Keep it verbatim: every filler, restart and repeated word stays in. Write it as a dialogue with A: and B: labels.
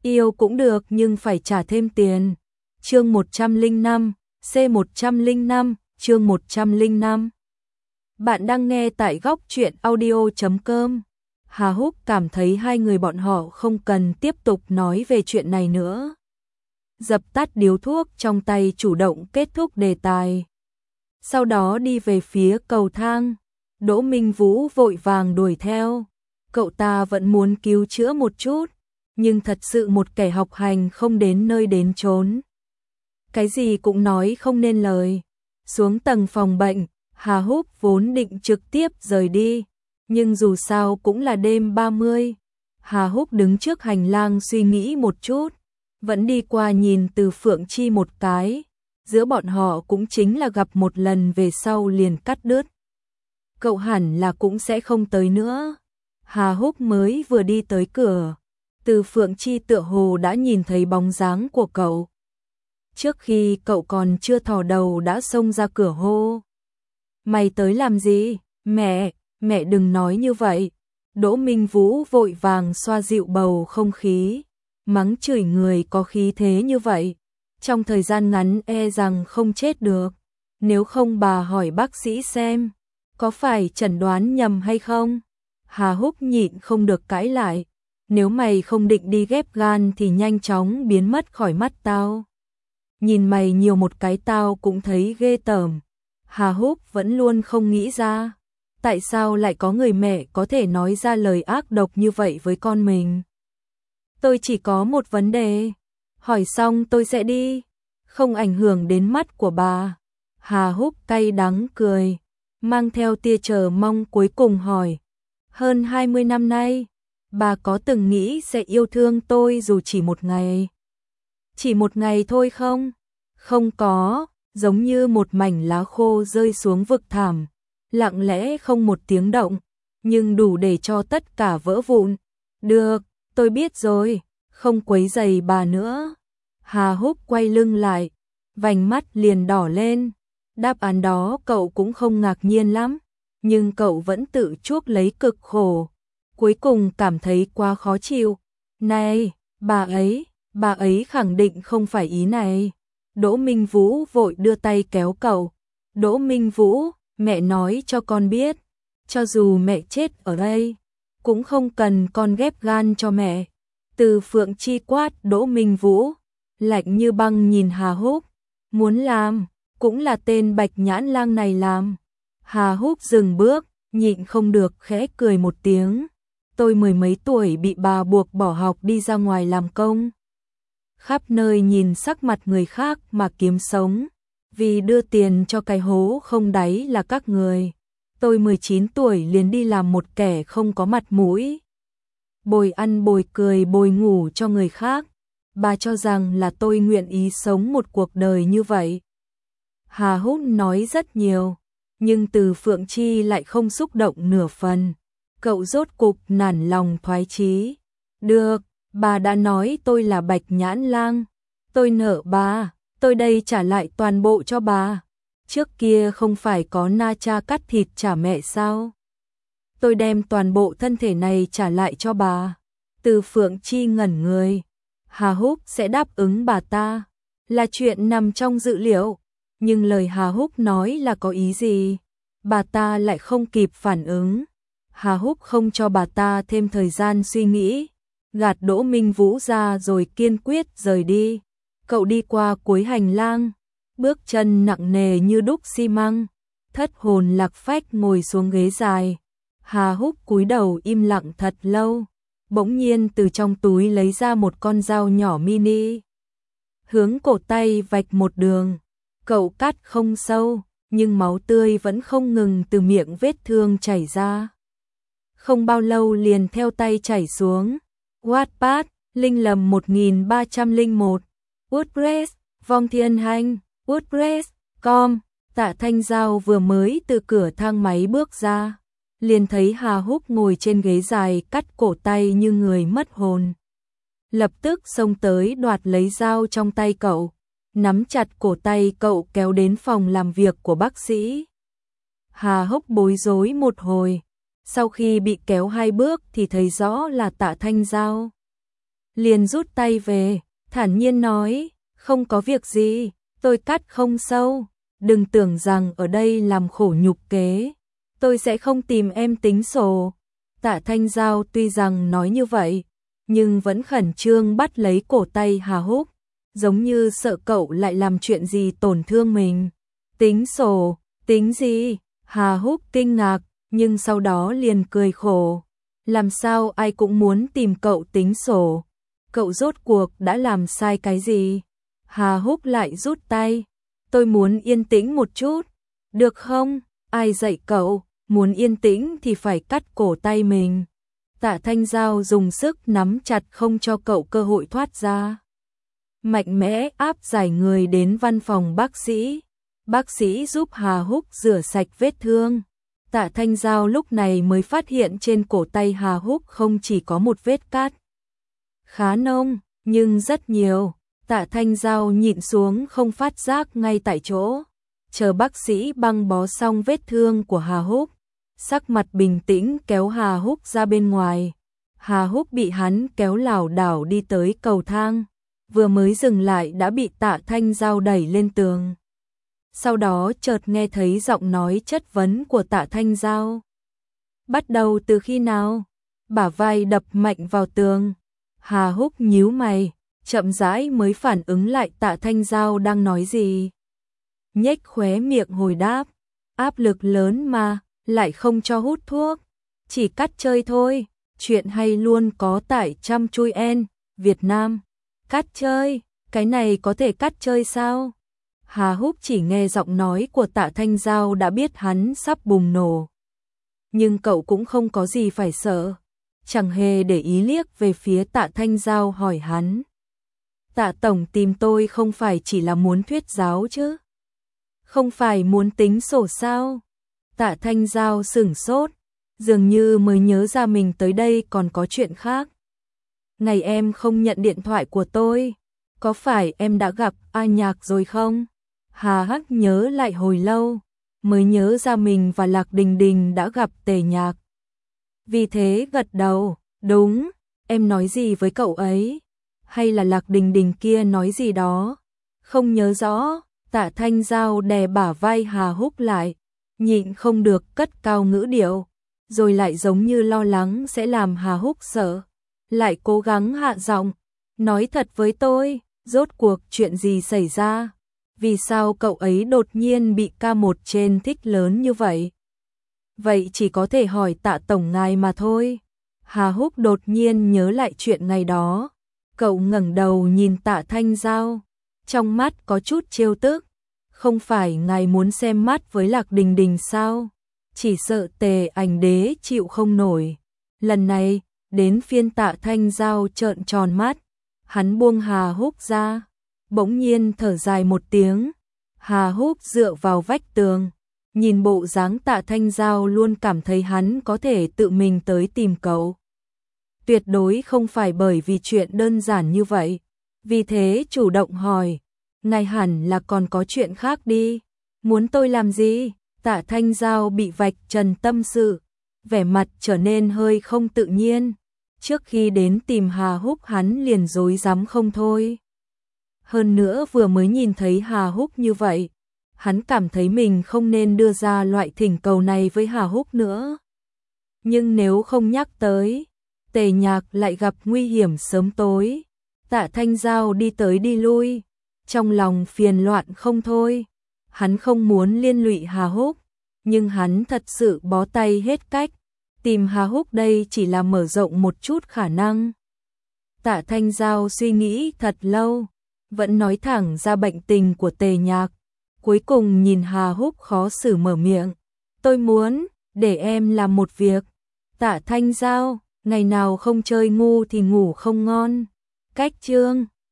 A: Yêu cũng được nhưng phải trả thêm tiền. Chương một trăm lẻ năm, C một trăm lẻ năm, chương một trăm lẻ năm. Bạn đang nghe tại góc truyện audio chấm com. Hà Húc cảm thấy hai người bọn họ không cần tiếp tục nói về chuyện này nữa. Dập tắt điếu thuốc trong tay, chủ động kết thúc đề tài. Sau đó đi về phía cầu thang. Đỗ Minh Vũ vội vàng đuổi theo. Cậu ta vẫn muốn cứu chữa một chút, nhưng thật sự một kẻ học hành không đến nơi đến chốn. Cái gì cũng nói không nên lời. Xuống tầng phòng bệnh, Hà Húc vốn định trực tiếp rời đi, nhưng dù sao cũng là đêm ba mươi. Hà Húc đứng trước hành lang suy nghĩ một chút, vẫn đi qua nhìn Từ Phượng Chi một cái. Giữa bọn họ cũng chính là gặp một lần, về sau liền cắt đứt. Cậu hẳn là cũng sẽ không tới nữa. Hà Húc mới vừa đi tới cửa, Từ Phượng Chi tựa hồ đã nhìn thấy bóng dáng của cậu. Trước khi cậu còn chưa thò đầu đã xông ra cửa hô: "Mày tới làm gì? Mẹ, mẹ đừng nói như vậy." Đỗ Minh Vũ vội vàng xoa dịu bầu không khí, mắng chửi người có khí thế như vậy, trong thời gian ngắn e rằng không chết được. Nếu không bà hỏi bác sĩ xem, có phải chẩn đoán nhầm hay không? Hà Húc nhịn không được cãi lại: "Nếu mày không định đi ghép gan thì nhanh chóng biến mất khỏi mắt tao. Nhìn mày nhiều một cái tao cũng thấy ghê tởm." Hà Húc vẫn luôn không nghĩ ra, tại sao lại có người mẹ có thể nói ra lời ác độc như vậy với con mình. "Tôi chỉ có một vấn đề, hỏi xong tôi sẽ đi, không ảnh hưởng đến mắt của bà." Hà Húc cay đắng cười, mang theo tia chờ mong cuối cùng hỏi: "Hơn hai mươi năm nay, bà có từng nghĩ sẽ yêu thương tôi dù chỉ một ngày? Chỉ một ngày thôi không?" "Không có." Giống như một mảnh lá khô rơi xuống vực thẳm, lặng lẽ không một tiếng động, nhưng đủ để cho tất cả vỡ vụn. "Được, tôi biết rồi, không quấy rầy bà nữa." Hà Húc quay lưng lại, vành mắt liền đỏ lên. Đáp án đó cậu cũng không ngạc nhiên lắm, nhưng cậu vẫn tự chuốc lấy cực khổ. Cuối cùng cảm thấy quá khó chịu. "Này, bà ấy, bà ấy khẳng định không phải ý này." Đỗ Minh Vũ vội đưa tay kéo cậu. "Đỗ Minh Vũ, mẹ nói cho con biết, cho dù mẹ chết ở đây, cũng không cần con ghép gan cho mẹ." Từ Phượng Chi quát Đỗ Minh Vũ, lạnh như băng nhìn Hà Húc: "Muốn làm, cũng là tên Bạch Nhãn Lang này làm." Hà Húc dừng bước, nhịn không được khẽ cười một tiếng: "Tôi mười mấy tuổi bị bà buộc bỏ học đi ra ngoài làm công, khắp nơi nhìn sắc mặt người khác mà kiếm sống, vì đưa tiền cho cái hố không đáy là các người. Tôi mười chín tuổi liền đi làm một kẻ không có mặt mũi, bồi ăn bồi cười bồi ngủ cho người khác. Bà cho rằng là tôi nguyện ý sống một cuộc đời như vậy." Hà Húc nói rất nhiều, nhưng Từ Phượng Chi lại không xúc động nửa phần. Cậu rốt cục nản lòng thoái chí: "Được, bà đã nói tôi là Bạch Nhãn Lang, tôi nợ bà, tôi đây trả lại toàn bộ cho bà. Trước kia không phải có na cha cắt thịt trả mẹ sao? Tôi đem toàn bộ thân thể này trả lại cho bà." Từ Phượng Chi ngẩn người. Hà Húc sẽ đáp ứng bà ta là chuyện nằm trong dự liệu, nhưng lời Hà Húc nói là có ý gì? Bà ta lại không kịp phản ứng. Hà Húc không cho bà ta thêm thời gian suy nghĩ, gạt Đỗ Minh Vũ ra rồi kiên quyết rời đi. Cậu đi qua cuối hành lang, bước chân nặng nề như đúc xi măng, thất hồn lạc phách ngồi xuống ghế dài. Hà Húc cúi đầu im lặng thật lâu, bỗng nhiên từ trong túi lấy ra một con dao nhỏ mini, hướng cổ tay vạch một đường. Cậu cắt không sâu, nhưng máu tươi vẫn không ngừng từ miệng vết thương chảy ra. Không bao lâu liền theo tay chảy xuống. Wattpad, Linh Lầm một nghìn ba trăm lẻ một, WordPress, Vong Thiên Hành, WordPress chấm com. Tạ Thanh Giao vừa mới từ cửa thang máy bước ra, liền thấy Hà Húc ngồi trên ghế dài cắt cổ tay như người mất hồn. Lập tức xông tới đoạt lấy dao trong tay cậu, nắm chặt cổ tay cậu kéo đến phòng làm việc của bác sĩ. Hà Húc bối rối một hồi, sau khi bị kéo hai bước thì thấy rõ là Tạ Thanh Giao. liền rút tay về, thản nhiên nói, không có việc gì, tôi cắt không sâu, đừng tưởng rằng ở đây làm khổ nhục kế, tôi sẽ không tìm em tính sổ. Tạ Thanh Giao tuy rằng nói như vậy, nhưng vẫn khẩn trương bắt lấy cổ tay Hà Húc, giống như sợ cậu lại làm chuyện gì tổn thương mình. Tính sổ, tính gì? Hà Húc kinh ngạc, nhưng sau đó liền cười khổ. Làm sao ai cũng muốn tìm cậu tính sổ? Cậu rốt cuộc đã làm sai cái gì? Hà Húc lại rút tay. Tôi muốn yên tĩnh một chút. Được không? Ai dạy cậu? Muốn yên tĩnh thì phải cắt cổ tay mình. Tạ Thanh Giao dùng sức nắm chặt không cho cậu cơ hội thoát ra. Mạnh mẽ áp giải người đến văn phòng bác sĩ. Bác sĩ giúp Hà Húc rửa sạch vết thương. Tạ Thanh Giao lúc này mới phát hiện trên cổ tay Hà Húc không chỉ có một vết cắt. Khá nông, nhưng rất nhiều. Tạ Thanh Giao nhịn xuống không phát giác ngay tại chỗ. Chờ bác sĩ băng bó xong vết thương của Hà Húc. Sắc mặt bình tĩnh kéo Hà Húc ra bên ngoài. Hà Húc bị hắn kéo lảo đảo đi tới cầu thang. Vừa mới dừng lại đã bị Tạ Thanh Giao đẩy lên tường. Sau đó chợt nghe thấy giọng nói chất vấn của Tạ Thanh Giao. Bắt đầu từ khi nào? Bả vai đập mạnh vào tường. Hà Húc nhíu mày, chậm rãi mới phản ứng lại Tạ Thanh Giao đang nói gì. Nhếch khóe miệng hồi đáp. Áp lực lớn mà, lại không cho hút thuốc. Chỉ cắt chơi thôi. Chuyện hay luôn có tại Chăm Chui En, Việt Nam. Cắt chơi, cái này có thể cắt chơi sao? Hà Húc chỉ nghe giọng nói của Tạ Thanh Giao đã biết hắn sắp bùng nổ. Nhưng cậu cũng không có gì phải sợ. Chẳng hề để ý liếc về phía Tạ Thanh Giao hỏi hắn. Tạ Tổng tìm tôi không phải chỉ là muốn thuyết giáo chứ? Không phải muốn tính sổ sao? Tạ Thanh Giao sửng sốt, dường như mới nhớ ra mình tới đây còn có chuyện khác. Ngày em không nhận điện thoại của tôi, có phải em đã gặp A Nhạc rồi không? Hà Hắc nhớ lại hồi lâu, mới nhớ ra mình và Lạc Đình Đình đã gặp Tề Nhạc. Vì thế gật đầu, đúng, em nói gì với cậu ấy? Hay là Lạc Đình Đình kia nói gì đó? Không nhớ rõ. Tạ Thanh Giao đè bả vai Hà Húc lại, nhịn không được cất cao ngữ điệu, rồi lại giống như lo lắng sẽ làm Hà Húc sợ, lại cố gắng hạ giọng, nói thật với tôi, rốt cuộc chuyện gì xảy ra? Vì sao cậu ấy đột nhiên bị ca một trên thích lớn như vậy? Vậy chỉ có thể hỏi Tạ Tổng ngài mà thôi. Hà Húc đột nhiên nhớ lại chuyện ngày đó, cậu ngẩng đầu nhìn Tạ Thanh Giao, trong mắt có chút trêu tức. Không phải ngài muốn xem mắt với Lạc Đình Đình sao? Chỉ sợ Tề Ảnh Đế chịu không nổi. Lần này, đến phiên Tạ Thanh Giao trợn tròn mắt. Hắn buông Hà Húc ra, bỗng nhiên thở dài một tiếng. Hà Húc dựa vào vách tường, nhìn bộ dáng Tạ Thanh Giao luôn cảm thấy hắn có thể tự mình tới tìm cậu. Tuyệt đối không phải bởi vì chuyện đơn giản như vậy. Vì thế chủ động hỏi, ngài hẳn là còn có chuyện khác đi. Muốn tôi làm gì? Tạ Thanh Giao bị vạch trần tâm sự, vẻ mặt trở nên hơi không tự nhiên. Trước khi đến tìm Hà Húc hắn liền rối rắm không thôi. Hơn nữa vừa mới nhìn thấy Hà Húc như vậy, hắn cảm thấy mình không nên đưa ra loại thỉnh cầu này với Hà Húc nữa. Nhưng nếu không nhắc tới, Tề Nhạc lại gặp nguy hiểm sớm tối. Tạ Thanh Giao đi tới đi lui, trong lòng phiền loạn không thôi. Hắn không muốn liên lụy Hà Húc, nhưng hắn thật sự bó tay hết cách. Tìm Hà Húc đây chỉ là mở rộng một chút khả năng. Tạ Thanh Giao suy nghĩ thật lâu, vẫn nói thẳng ra bệnh tình của Tề Nhạc. Cuối cùng nhìn Hà Húc khó xử mở miệng. Tôi muốn, để em làm một việc. Tạ Thanh Giao, ngày nào không chơi ngu thì ngủ không ngon. Cách chương